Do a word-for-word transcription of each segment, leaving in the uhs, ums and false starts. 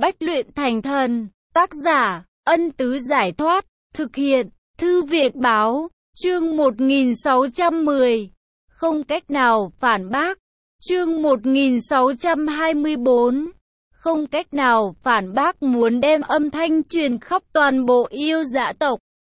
Bách luyện thành thần. Tác giả, Ân Tứ Giải Thoát. Thực hiện, Thư viện Báo. Chương một nghìn sáu trăm mười. Không cách nào phản bác. Chương một nghìn sáu trăm hai mươi bốn. Không cách nào phản bác muốn đem âm thanh truyền khắp toàn bộ yêu dã tộc.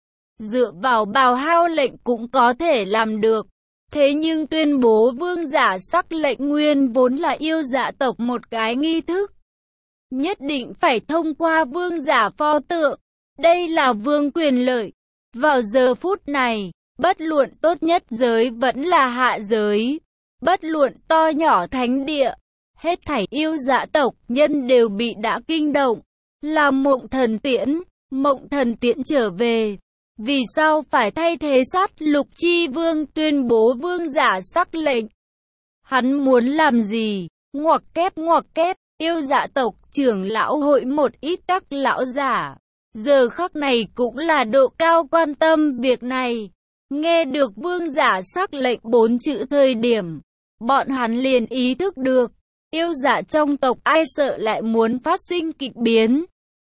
Dựa vào bào hao lệnh cũng có thể làm được. Thế nhưng tuyên bố vương giả sắc lệnh nguyên vốn là yêu dã tộc một cái nghi thức. Nhất định phải thông qua vương giả pho tượng. Đây là vương quyền lợi. Vào giờ phút này, bất luận tốt nhất giới vẫn là hạ giới. Bất luận to nhỏ thánh địa. Hết thảy yêu dã tộc nhân đều bị đã kinh động. Là Mộng Thần Tiễn. Mộng Thần Tiễn trở về. Vì sao phải thay thế sát lục chi vương tuyên bố vương giả sắc lệnh? Hắn muốn làm gì? Ngoặc kép ngoặc kép, yêu dã tộc trưởng lão hội một ít các lão giả. Giờ khắc này cũng là độ cao quan tâm việc này. Nghe được vương giả sắc lệnh bốn chữ thời điểm. Bọn hắn liền ý thức được. Yêu dã trong tộc ai sợ lại muốn phát sinh kịch biến.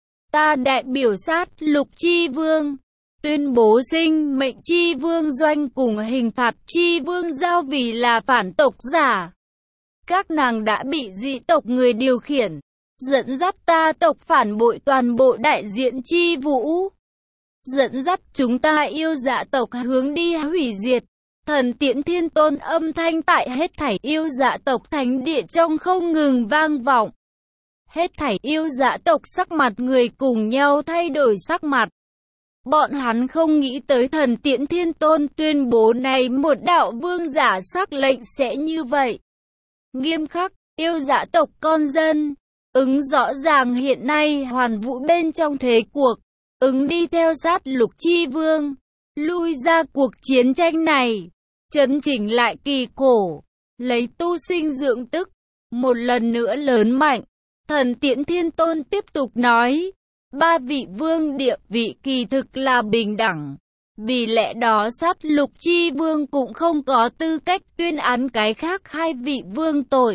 Ta đại biểu sát lục chi vương. Tuyên bố sinh mệnh chi vương doanh cùng hình phạt chi vương giao vì là phản tộc giả. Các nàng đã bị dị tộc người điều khiển, dẫn dắt ta tộc phản bội toàn bộ đại diện chi vũ. Dẫn dắt chúng ta yêu dã tộc hướng đi hủy diệt. Thần Tiễn Thiên Tôn âm thanh tại hết thảy yêu dã tộc thánh địa trong không ngừng vang vọng. Hết thảy yêu dã tộc sắc mặt người cùng nhau thay đổi sắc mặt. Bọn hắn không nghĩ tới Thần Tiễn Thiên Tôn tuyên bố này một đạo vương giả sắc lệnh sẽ như vậy. Nghiêm khắc, yêu dã tộc con dân. Ứng rõ ràng hiện nay hoàn vũ bên trong thế cuộc. Ứng đi theo sát lục chi vương. Lui ra cuộc chiến tranh này. Chấn chỉnh lại kỳ cổ. Lấy tu sinh dưỡng tức. Một lần nữa lớn mạnh. Thần Tiễn Thiên Tôn tiếp tục nói. Ba vị vương địa vị kỳ thực là bình đẳng. Vì lẽ đó sát lục chi vương cũng không có tư cách tuyên án cái khác hai vị vương tội.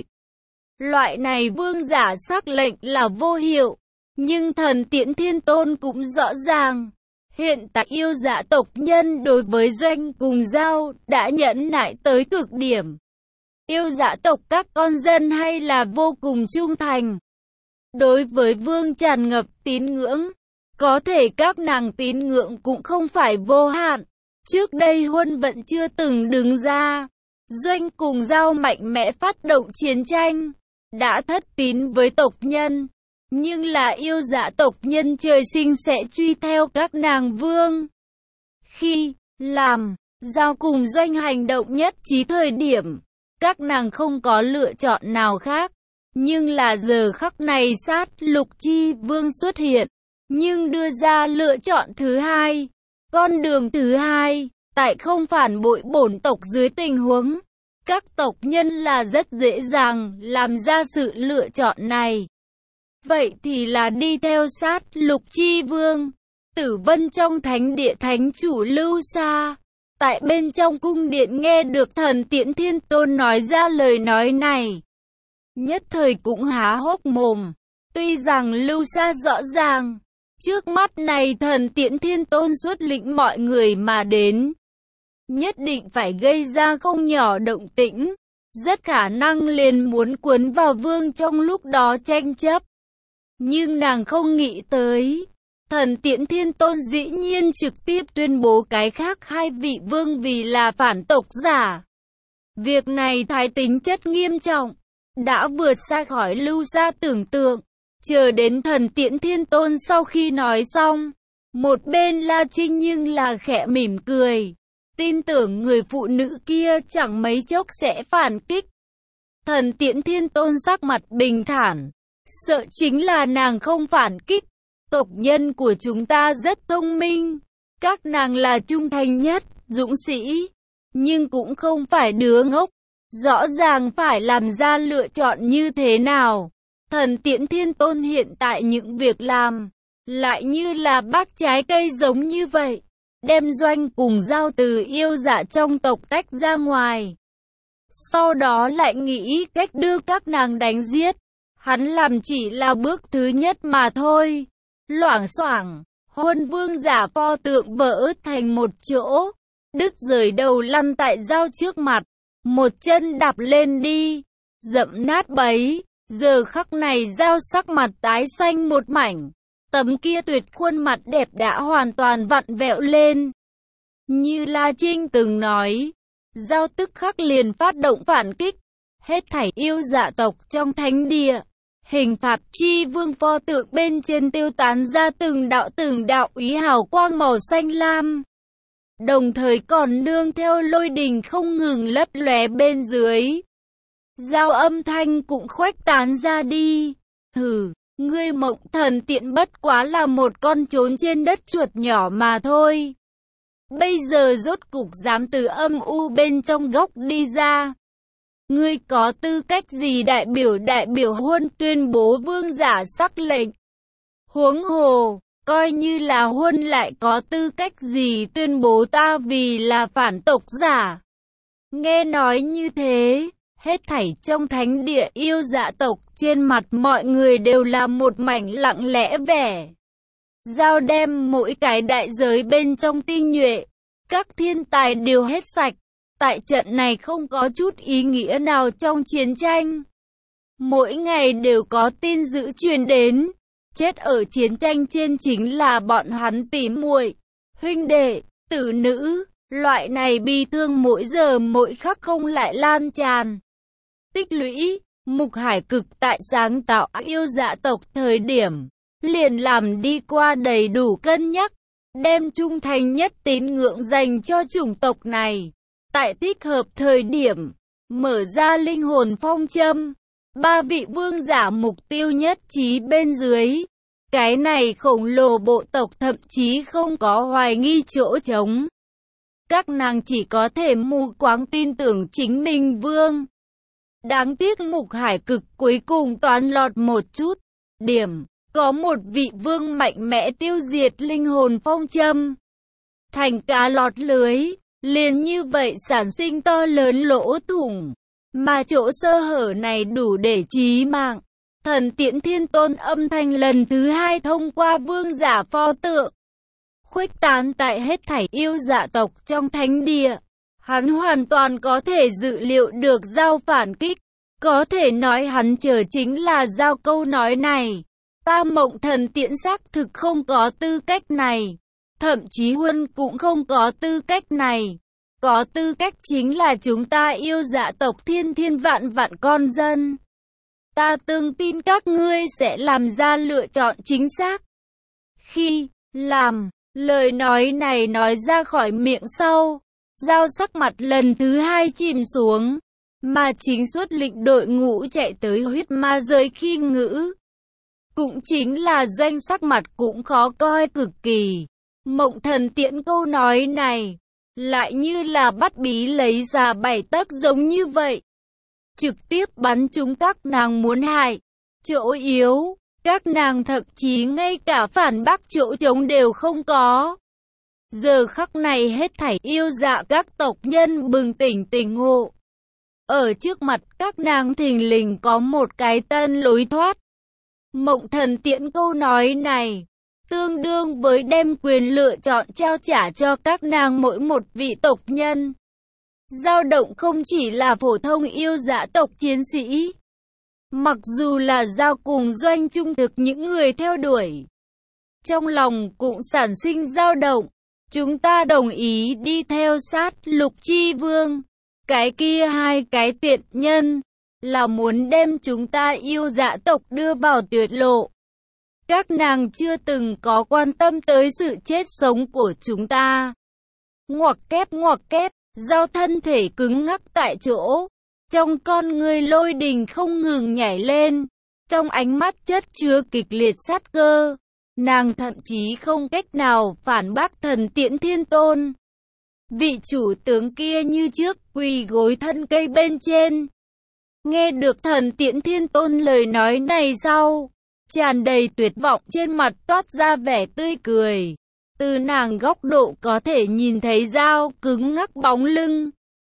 Loại này vương giả sắc lệnh là vô hiệu. Nhưng Thần Tiễn Thiên Tôn cũng rõ ràng. Hiện tại yêu dã tộc nhân đối với doanh cùng giao đã nhẫn nại tới cực điểm. Yêu dã tộc các con dân hay là vô cùng trung thành. Đối với vương tràn ngập tín ngưỡng. Có thể các nàng tín ngưỡng cũng không phải vô hạn. Trước đây Huân vẫn chưa từng đứng ra. Doanh cùng giao mạnh mẽ phát động chiến tranh. Đã thất tín với tộc nhân. Nhưng là yêu dã tộc nhân trời sinh sẽ truy theo các nàng vương. Khi làm, giao cùng doanh hành động nhất trí thời điểm. Các nàng không có lựa chọn nào khác. Nhưng là giờ khắc này sát lục chi vương xuất hiện. Nhưng đưa ra lựa chọn thứ hai. Con đường thứ hai. Tại không phản bội bổn tộc dưới tình huống. Các tộc nhân là rất dễ dàng làm ra sự lựa chọn này. Vậy thì là đi theo sát lục chi vương. Tử Vân trong thánh địa thánh chủ Lưu Sa. Tại bên trong cung điện nghe được Thần Tiễn Thiên Tôn nói ra lời nói này. Nhất thời cũng há hốc mồm. Tuy rằng Lưu Sa rõ ràng. Trước mắt này Thần Tiễn Thiên Tôn xuất lĩnh mọi người mà đến. Nhất định phải gây ra không nhỏ động tĩnh. Rất khả năng liền muốn cuốn vào vương trong lúc đó tranh chấp. Nhưng nàng không nghĩ tới. Thần Tiễn Thiên Tôn dĩ nhiên trực tiếp tuyên bố cái khác hai vị vương vì là phản tộc giả. Việc này thái tính chất nghiêm trọng. Đã vượt xa khỏi Lưu Sa tưởng tượng. Chờ đến Thần Tiễn Thiên Tôn sau khi nói xong. Một bên La Trinh nhưng là khẽ mỉm cười. Tin tưởng người phụ nữ kia chẳng mấy chốc sẽ phản kích. Thần Tiễn Thiên Tôn sắc mặt bình thản. Sợ chính là nàng không phản kích. Tộc nhân của chúng ta rất thông minh. Các nàng là trung thành nhất, dũng sĩ. Nhưng cũng không phải đứa ngốc. Rõ ràng phải làm ra lựa chọn như thế nào. Thần Tiễn Thiên Tôn hiện tại những việc làm. Lại như là bác trái cây giống như vậy. Đem doanh cùng giao từ yêu dã trong tộc tách ra ngoài. Sau đó lại nghĩ cách đưa các nàng đánh giết. hắn làm chỉ là bước thứ nhất mà thôi. Loảng xoảng, Huân Vương giả pho tượng vỡ thành một chỗ, đứt rời đầu lăn tại dao trước mặt, một chân đạp lên đi, dẫm nát bấy. Giờ khắc này dao sắc mặt tái xanh một mảnh, tấm kia tuyệt khuôn mặt đẹp đã hoàn toàn vặn vẹo lên. Như La Trinh từng nói, dao tức khắc liền phát động phản kích, hết thảy yêu dạ tộc trong thánh địa. Hình phạt chi vương pho tượng bên trên tiêu tán ra từng đạo từng đạo ý hào quang màu xanh lam. Đồng thời còn nương theo lôi đình không ngừng lấp lóe bên dưới. Dao âm thanh cũng khuếch tán ra đi. Hừ, ngươi Mộng Thần Tiễn bất quá là một con trốn trên đất chuột nhỏ mà thôi. Bây giờ rốt cục dám từ âm u bên trong góc đi ra. Ngươi có tư cách gì đại biểu đại biểu Huân tuyên bố vương giả sắc lệnh? Huống hồ, coi như là Huân lại có tư cách gì tuyên bố ta vì là phản tộc giả? Nghe nói như thế, hết thảy trong thánh địa yêu dạ tộc trên mặt mọi người đều là một mảnh lặng lẽ vẻ. Dao đem mỗi cái đại giới bên trong tinh nhuệ, các thiên tài đều hết sạch. Tại trận này không có chút ý nghĩa nào trong chiến tranh. Mỗi ngày đều có tin dữ truyền đến, chết ở chiến tranh trên chính là bọn hắn tỉ muội, huynh đệ, tử nữ, loại này bi thương mỗi giờ mỗi khắc không lại lan tràn. Tích lũy, Mục Hải Cực tại sáng tạo yêu dạ tộc thời điểm, liền làm đi qua đầy đủ cân nhắc, đem trung thành nhất tín ngưỡng dành cho chủng tộc này. Tại thích hợp thời điểm, mở ra linh hồn phong châm, ba vị vương giả mục tiêu nhất trí bên dưới. Cái này khổng lồ bộ tộc thậm chí không có hoài nghi chỗ trống. Các nàng chỉ có thể mù quáng tin tưởng chính mình vương. Đáng tiếc Mục Hải Cực cuối cùng toán lọt một chút. Điểm, có một vị vương mạnh mẽ tiêu diệt linh hồn phong châm. Thành cá lọt lưới. Liền như vậy sản sinh to lớn lỗ thủng, mà chỗ sơ hở này đủ để chí mạng. Thần Tiễn Thiên Tôn âm thanh lần thứ hai thông qua vương giả pho tượng, khuếch tán tại hết thảy yêu dạ tộc trong thánh địa. Hắn hoàn toàn có thể dự liệu được Dao phản kích, có thể nói hắn chờ chính là Dao câu nói này. Ta Mộng Thần Tiễn xác thực không có tư cách này. Thậm chí Huân cũng không có tư cách này. Có tư cách chính là chúng ta yêu dạ tộc thiên thiên vạn vạn con dân. Ta tương tin các ngươi sẽ làm ra lựa chọn chính xác. Khi làm lời nói này nói ra khỏi miệng sau, Dao sắc mặt lần thứ hai chìm xuống, mà chính xuất lĩnh đội ngũ chạy tới huyết ma giới khi ngữ. Cũng chính là Doanh sắc mặt cũng khó coi cực kỳ. Mộng Thần Tiễn câu nói này, lại như là bắt bí lấy ra bảy tấc giống như vậy. Trực tiếp bắn trúng các nàng muốn hại. Chỗ yếu, các nàng thậm chí ngay cả phản bác chỗ trống đều không có. Giờ khắc này hết thảy yêu dạ các tộc nhân bừng tỉnh tỉnh ngộ. Ở trước mặt các nàng thình lình có một cái tân lối thoát. Mộng Thần Tiễn câu nói này, tương đương với đem quyền lựa chọn trao trả cho các nàng mỗi một vị tộc nhân. Dao động không chỉ là phổ thông yêu dạ tộc chiến sĩ, mặc dù là Dao cùng Doanh trung thực những người theo đuổi, trong lòng cũng sản sinh dao động. Chúng ta đồng ý đi theo sát Lục Chi Vương. Cái kia hai cái tiện nhân là muốn đem chúng ta yêu dạ tộc đưa vào tuyệt lộ. Các nàng chưa từng có quan tâm tới sự chết sống của chúng ta. Ngoặc kép ngoặc kép, Dao thân thể cứng ngắc tại chỗ. Trong con người lôi đình không ngừng nhảy lên. Trong ánh mắt chất chứa kịch liệt sát cơ. Nàng thậm chí không cách nào phản bác Thần Tiễn Thiên Tôn. Vị chủ tướng kia như trước quỳ gối thân cây bên trên. Nghe được Thần Tiễn Thiên Tôn lời nói này sau, tràn đầy tuyệt vọng trên mặt toát ra vẻ tươi cười. Từ nàng góc độ có thể nhìn thấy Dao cứng ngắc bóng lưng.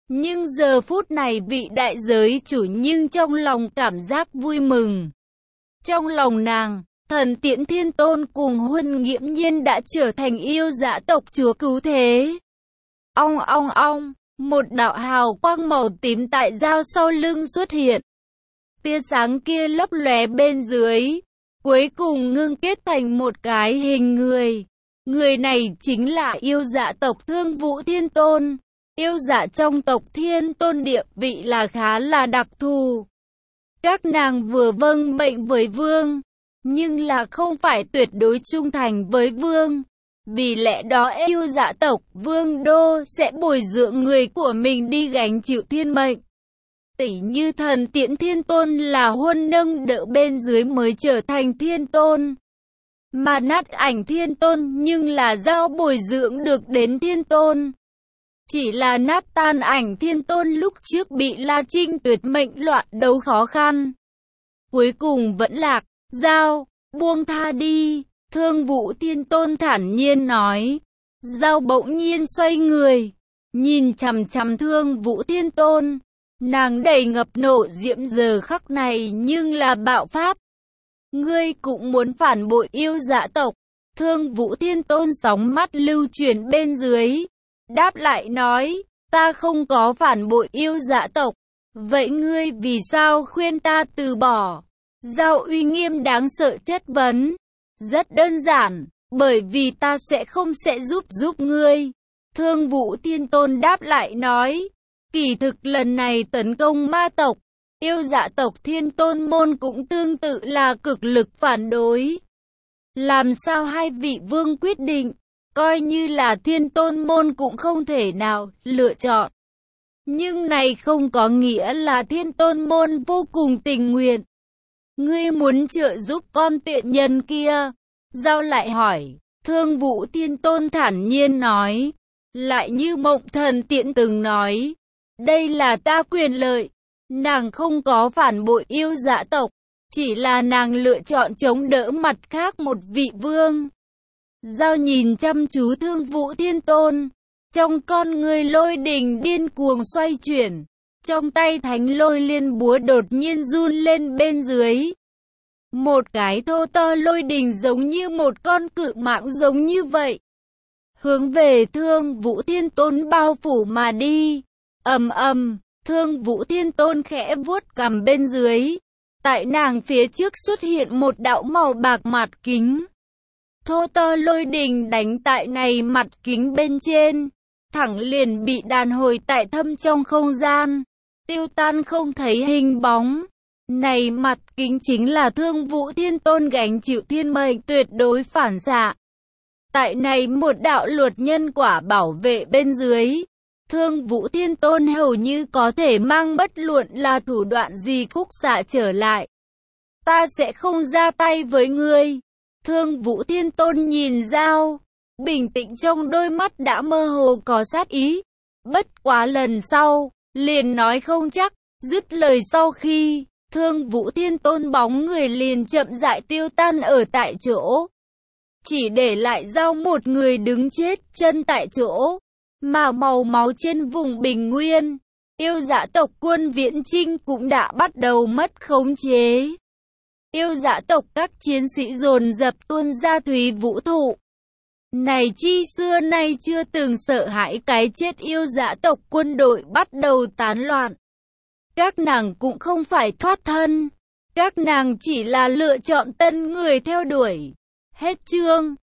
Nhưng giờ phút này vị đại giới chủ nhưng trong lòng cảm giác vui mừng. Trong lòng nàng, Thần Tiễn Thiên Tôn cùng Huân nghiễm nhiên đã trở thành yêu dã tộc chúa cứu thế. Ong ong ong, một đạo hào quang màu tím tại dao sau lưng xuất hiện. Tia sáng kia lấp lóe bên dưới, cuối cùng ngưng kết thành một cái hình người. Người này chính là yêu dã tộc Thương Vũ Thiên Tôn. Yêu dã trong tộc Thiên Tôn địa vị là khá là đặc thù. Các nàng vừa vâng mệnh với vương, nhưng là không phải tuyệt đối trung thành với vương. Vì lẽ đó yêu dã tộc Vương Đô sẽ bồi dưỡng người của mình đi gánh chịu thiên mệnh. Tỉ như Thần Tiễn Thiên Tôn là Huân nâng đỡ bên dưới mới trở thành Thiên Tôn. Mà Nát Ảnh Thiên Tôn nhưng là giao bồi dưỡng được đến Thiên Tôn. Chỉ là Nát Tan Ảnh Thiên Tôn lúc trước bị La Trinh tuyệt mệnh loạn đấu khó khăn. Cuối cùng vẫn lạc, giao, buông tha đi. Thương Vũ Thiên Tôn thản nhiên nói. Giao bỗng nhiên xoay người, nhìn chằm chằm Thương Vũ Thiên Tôn. Nàng đầy ngập nộ diễm giờ khắc này nhưng là bạo phát. Ngươi cũng muốn phản bội yêu dã tộc. Thương Vũ Thiên Tôn sóng mắt lưu chuyển bên dưới. Đáp lại nói, ta không có phản bội yêu dã tộc. Vậy ngươi vì sao khuyên ta từ bỏ? Giao uy nghiêm đáng sợ chất vấn. Rất đơn giản, bởi vì ta sẽ không sẽ giúp giúp ngươi. Thương Vũ Thiên Tôn đáp lại nói, kỳ thực lần này tấn công ma tộc, yêu dã tộc Thiên Tôn môn cũng tương tự là cực lực phản đối. Làm sao hai vị vương quyết định, coi như là Thiên Tôn môn cũng không thể nào lựa chọn. Nhưng này không có nghĩa là Thiên Tôn môn vô cùng tình nguyện. Ngươi muốn trợ giúp con tiện nhân kia? Giao lại hỏi. Thương Vũ Thiên Tôn thản nhiên nói. Lại như Mộng Thần Tiễn từng nói. Đây là ta quyền lợi. Nàng không có phản bội yêu dã tộc. Chỉ là nàng lựa chọn chống đỡ mặt khác một vị vương. Giao nhìn chăm chú Thương Vũ Thiên Tôn. Trong con người lôi đình điên cuồng xoay chuyển. Trong tay thánh lôi liên búa đột nhiên run lên bên dưới. Một cái thô to lôi đình giống như một con cự mãng giống như vậy. Hướng về Thương Vũ Thiên Tôn bao phủ mà đi. Ầm ầm, Thương Vũ Thiên Tôn khẽ vuốt cằm bên dưới. Tại nàng phía trước xuất hiện một đạo màu bạc mặt kính. Thô to lôi đình đánh tại này mặt kính bên trên. Thẳng liền bị đàn hồi tại thâm trong không gian. Tiêu tan không thấy hình bóng. Này mặt kính chính là Thương Vũ Thiên Tôn gánh chịu thiên mệnh tuyệt đối phản xạ. Tại này một đạo luật nhân quả bảo vệ bên dưới. Thương Vũ Thiên Tôn hầu như có thể mang bất luận là thủ đoạn gì khúc xạ trở lại. Ta sẽ không ra tay với ngươi. Thương Vũ Thiên Tôn nhìn Giao. Bình tĩnh trong đôi mắt đã mơ hồ có sát ý. Bất quá lần sau, liền nói không chắc. Dứt lời sau khi, Thương Vũ Thiên Tôn bóng người liền chậm rãi tiêu tan ở tại chỗ. Chỉ để lại Giao một người đứng chết chân tại chỗ. Mà màu máu trên vùng bình nguyên, yêu dã tộc quân viễn chinh cũng đã bắt đầu mất khống chế. Yêu dã tộc các chiến sĩ dồn dập tuôn ra thúy vũ thụ. Này chi xưa nay chưa từng sợ hãi cái chết yêu dã tộc quân đội bắt đầu tán loạn. Các nàng cũng không phải thoát thân. Các nàng chỉ là lựa chọn tân người theo đuổi. Hết chương.